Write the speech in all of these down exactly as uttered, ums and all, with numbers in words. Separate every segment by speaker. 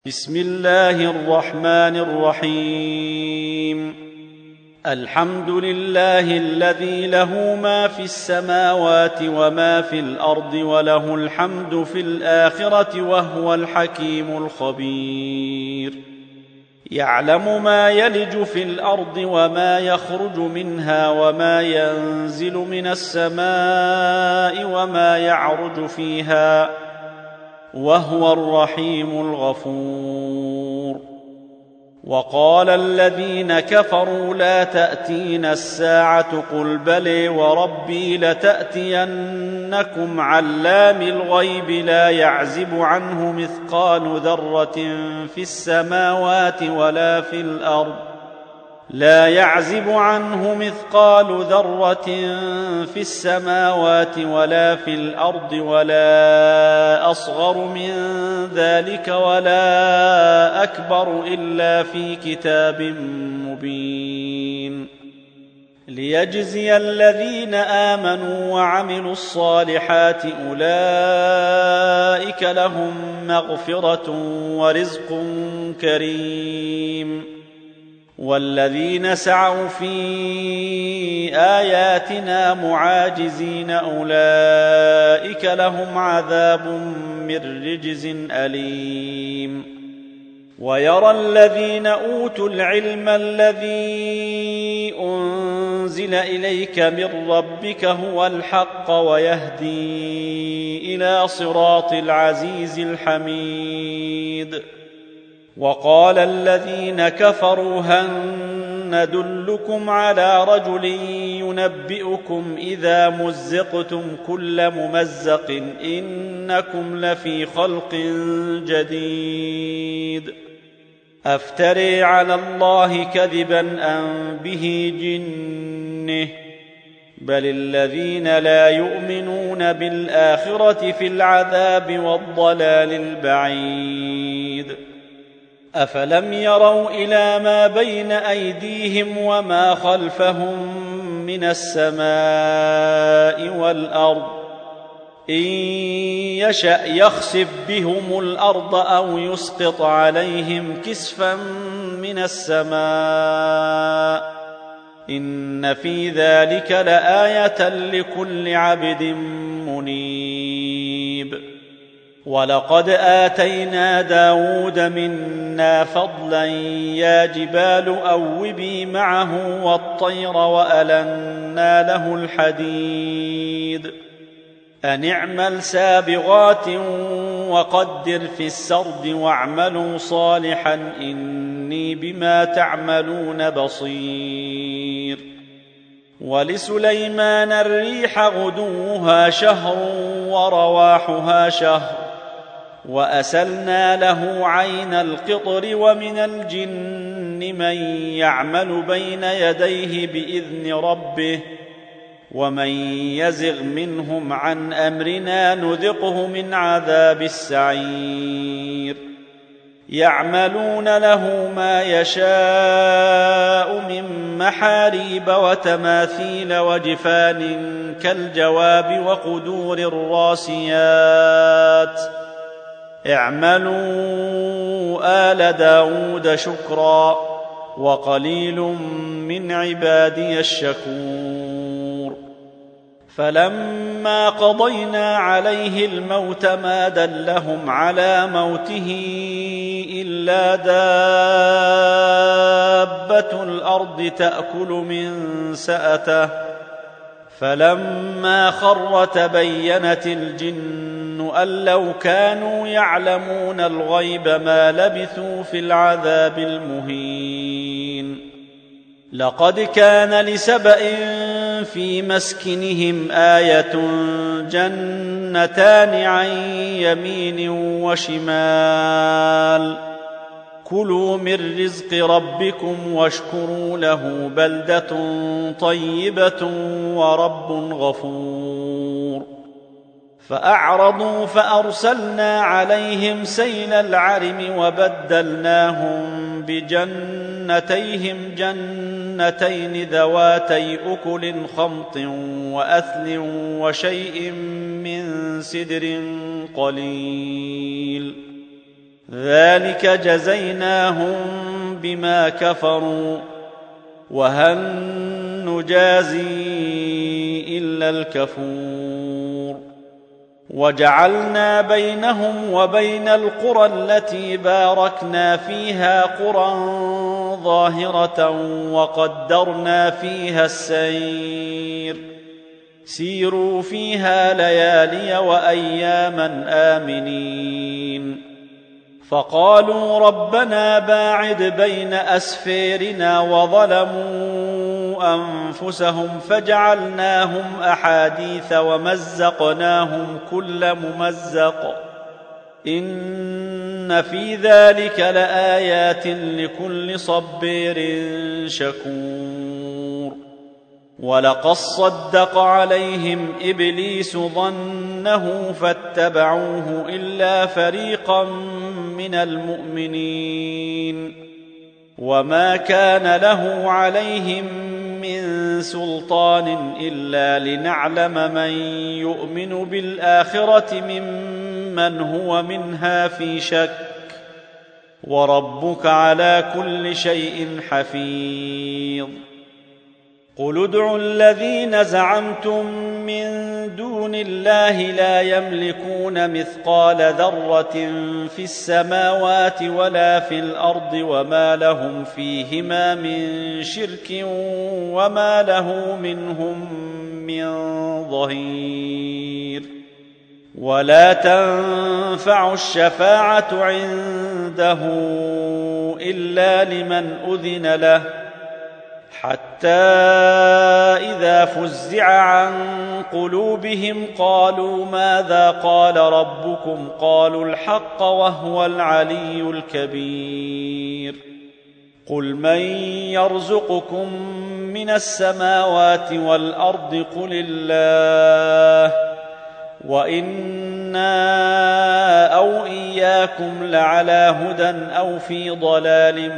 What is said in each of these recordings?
Speaker 1: بسم الله الرحمن الرحيم. الحمد لله الذي له ما في السماوات وما في الأرض وله الحمد في الآخرة وهو الحكيم الخبير. يعلم ما يلج في الأرض وما يخرج منها وما ينزل من السماء وما يعرج فيها وهو الرحيم الغفور. وقال الذين كفروا لا تأتينا الساعة قل بلى وربي لتأتينكم علام الغيب لا يعزب عنه مثقال ذرة في السماوات ولا في الأرض لا يعزب عنه مثقال ذرة في السماوات ولا في الأرض ولا أصغر من ذلك ولا أكبر إلا في كتاب مبين. ليجزي الذين آمنوا وعملوا الصالحات أولئك لهم مغفرة ورزق كريم. والذين سعوا في آياتنا معاجزين أولئك لهم عذاب من رجز أليم. ويرى الذين أوتوا العلم الذي أنزل إليك من ربك هو الحق ويهدي إلى صراط العزيز الحميد. وقال الذين كفروا هل ندلكم على رجل ينبئكم إذا مزقتم كل ممزق إنكم لفي خلق جديد أفتري على الله كذبا أم به جنة بل الذين لا يؤمنون بالآخرة في العذاب والضلال البعيد. أفلم يروا إلى ما بين أيديهم وما خلفهم من السماء والأرض إن يشأ يخسف بهم الأرض أو يسقط عليهم كسفا من السماء إن في ذلك لآية لكل عبد منيب. ولقد آتينا داود منا فضلا يا جبال أوبي معه والطير وألنا له الحديد أن اعمل سابغات وقدر في السرد واعملوا صالحا إني بما تعملون بصير. ولسليمان الريح غدوها شهر ورواحها شهر وأسلنا له عين القطر ومن الجن من يعمل بين يديه بإذن ربه ومن يزغ منهم عن أمرنا نذقه من عذاب السعير. يعملون له ما يشاء من محاريب وتماثيل وجفان كالجواب وقدور الراسيات اعملوا آل داود شكرا وقليل من عبادي الشكور. فلما قضينا عليه الموت ما دلهم على موته إلا دابة الأرض تأكل من سأته فلما خر تبينت الجن أن لو كانوا يعلمون الغيب ما لبثوا في العذاب المهين. لقد كان لسبإ في مسكنهم آية جنتان عن يمين وشمال كلوا من رزق ربكم واشكروا له بلدة طيبة ورب غفور. فأعرضوا فأرسلنا عليهم سيل العرم وبدلناهم بجنتيهم جنتين ذواتي أكل خمط وأثل وشيء من سدر قليل ذلك جزيناهم بما كفروا وهل نجازي إلا الكفور وجعلنا بينهم وبين القرى التي باركنا فيها قرى ظاهرة وقدرنا فيها السير سيروا فيها ليالي وأياما آمنين فقالوا ربنا باعد بين أسفيرنا وظلموا أنفسهم فجعلناهم أحاديث ومزقناهم كل ممزق إن في ذلك لآيات لكل صبير شكور ولقد صدق عليهم إبليس ظنه فاتبعوه إلا فريقا من المؤمنين وما كان له عليهم من سلطان إلا لنعلم من يؤمن بالآخرة ممن هو منها في شك وربك على كل شيء حفيظ قل ادعوا الذين زعمتم من دون الله لا يملكون مثقال ذرة في السماوات ولا في الأرض وما لهم فيهما من شرك وما له منهم من ظهير ولا تنفع الشفاعة عنده إلا لمن أذن له حتى إذا فزع عن قلوبهم قالوا ماذا قال ربكم قالوا الحق وهو العلي الكبير قل من يرزقكم من السماوات والأرض قل الله وإنا أو إياكم لعلى هدى أو في ضلال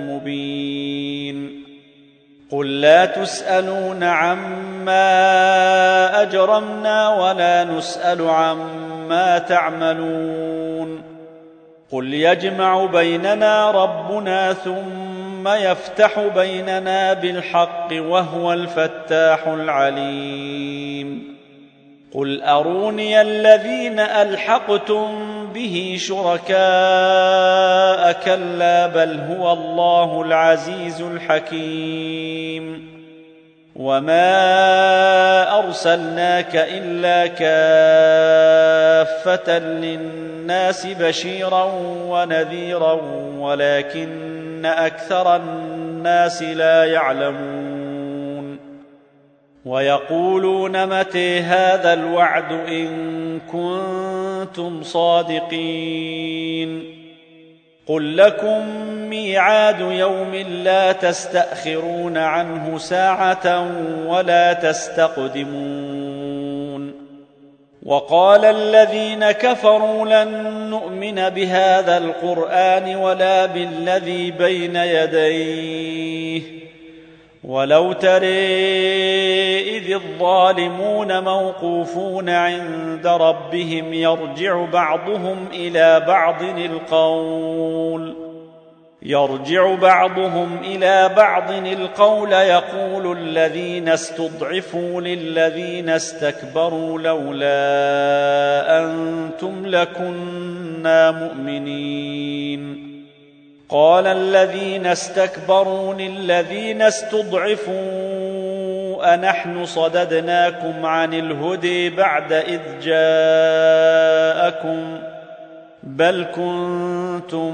Speaker 1: مبين قل لا تسألون عما أجرمنا ولا نسأل عما تعملون قل يجمع بيننا ربنا ثم يفتح بيننا بالحق وهو الفتاح العليم قل أروني الذين ألحقتم به شركاء كلا بل هو الله العزيز الحكيم وما أرسلناك إلا كافة للناس بشيرا ونذيرا ولكن أكثر الناس لا يعلمون ويقولون متى هذا الوعد إن كنتم صادقين قل لكم ميعاد يوم لا تستأخرون عنه ساعة ولا تستقدمون وقال الذين كفروا لن نؤمن بهذا القرآن ولا بالذي بين يديه ولو ترى إذ الظالمون موقوفون عند ربهم يرجع بعضهم إلى بعض القول يرجع بعضهم إلى بعض القول يقول الذين استضعفوا للذين استكبروا لولا أنتم لكنا مؤمنين قال الذين استكبروا للذين استضعفوا أنحن صددناكم عن الهدى بعد إذ جاءكم بل كنتم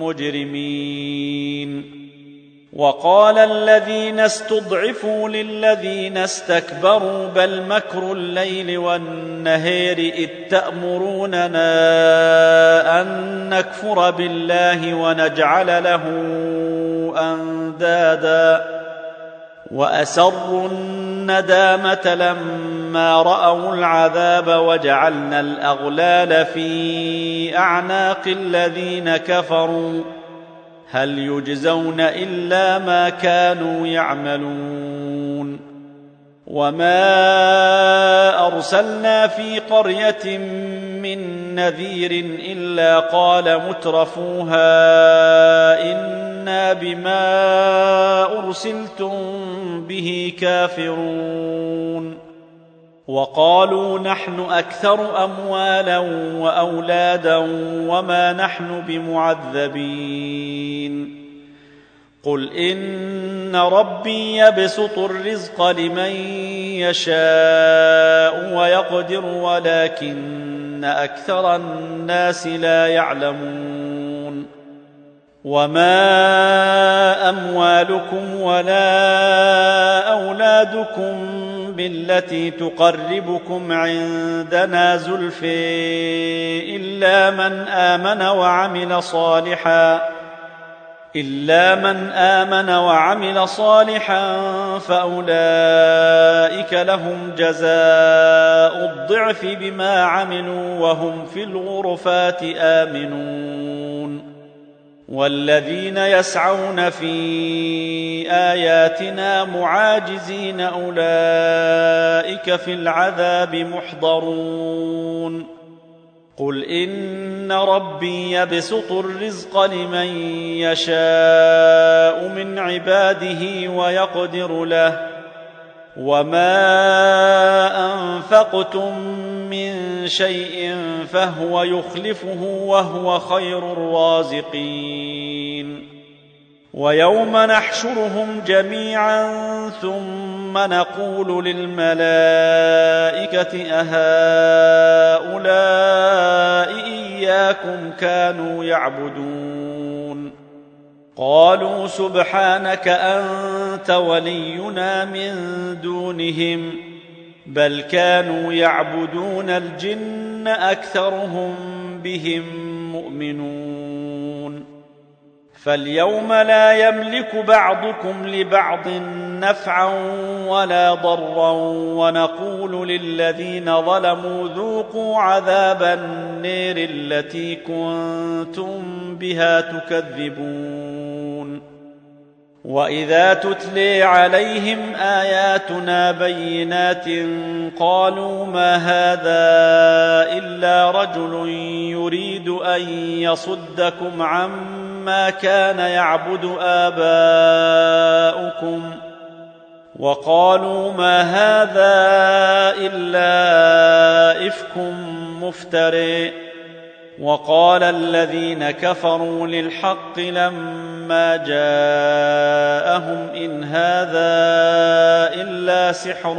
Speaker 1: مجرمين وقال الذين استضعفوا للذين استكبروا بل مكر الليل والنهار إذ تأمروننا أن نكفر بالله ونجعل له أندادا وأسروا الندامة لما رأوا العذاب وجعلنا الأغلال في أعناق الذين كفروا هل يجزون إلا ما كانوا يعملون وما أرسلنا في قرية من نذير إلا قال مترفوها إنا بما أرسلتم به كافرون وقالوا نحن أكثر أموالا وأولادا وما نحن بمعذبين قل إن ربي يبسط الرزق لمن يشاء ويقدر ولكن أكثر الناس لا يعلمون وما أموالكم ولا أولادكم بالتي تقربكم عندنا زلفى إلا من آمن وعمل صالحا إلا من آمن وعمل صالحا فأولئك لهم جزاء الضعف بما عملوا وهم في الغرفات آمنون والذين يسعون في آياتنا معاجزين أولئك في العذاب محضرون قل إن ربي يبسط الرزق لمن يشاء من عباده ويقدر له وما أنفقتم من شيء فهو يخلفه وهو خير الرازقين ويوم نحشرهم جميعا ثم نقول للملائكة أهؤلاء إياكم كانوا يعبدون قالوا سبحانك أنت ولينا من دونهم بل كانوا يعبدون الجن أكثرهم بهم مؤمنون فاليوم لا يملك بعضكم لبعض نفعا ولا ضرا ونقول للذين ظلموا ذوقوا عذاب النير التي كنتم بها تكذبون وإذا تتلي عليهم آياتنا بينات قالوا ما هذا إلا رجل يريد أن يصدكم عما كان يعبد آباؤكم وقالوا ما هذا إلا إفك مفترٍ وقال الذين كفروا للحق لما جاءهم إن هذا إلا سحر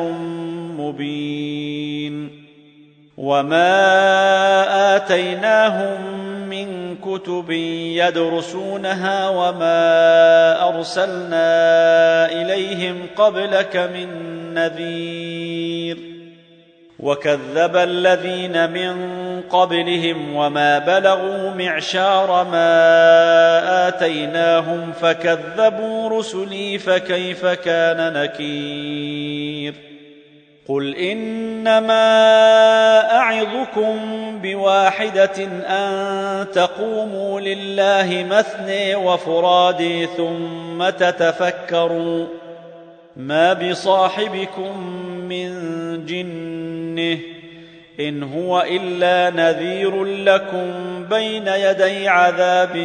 Speaker 1: مبين وما آتيناهم من كتب يدرسونها وما أرسلنا إليهم قبلك من نذير وكذب الذين من قبلهم وما بلغوا معشار ما آتيناهم فكذبوا رسلي فكيف كان نكير قل إنما أعظكم بواحدة أن تقوموا لله مثني وفرادي ثم تتفكروا ما بصاحبكم من جنه إن هو إلا نذير لكم بين يدي عذاب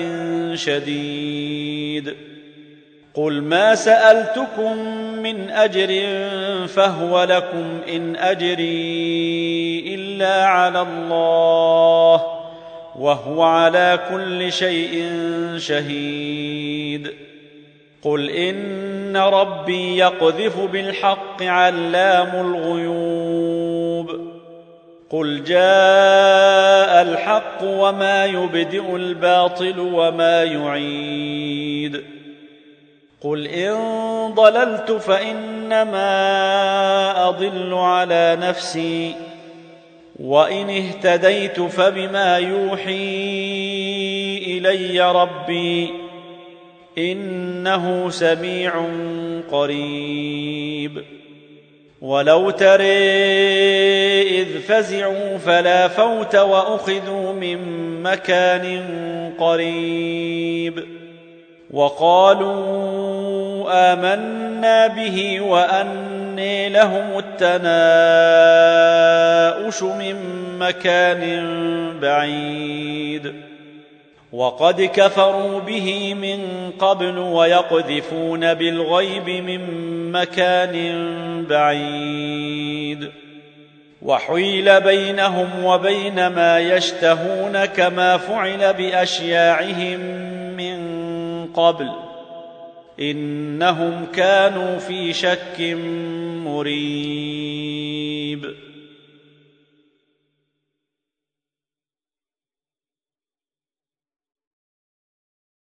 Speaker 1: شديد قل ما سألتكم من أجر فهو لكم إن أجري إلا على الله وهو على كل شيء شهيد قل إن ربي يقذف بالحق علام الغيوب قل جاء الحق وما يبدئ الباطل وما يعيد قل إن ضللت فإنما أضل على نفسي وإن اهتديت فبما يوحي إلي ربي إنه سميع قريب ولو ترى إذ فزعوا فلا فوت وأخذوا من مكان قريب وقالوا آمنا به وأنا ويغني لهم التناؤش من مكان بعيد وقد كفروا به من قبل ويقذفون بالغيب من مكان بعيد وحيل بينهم وبين ما يشتهون كما فعل بأشياعهم من قبل إنهم كانوا في شك مريب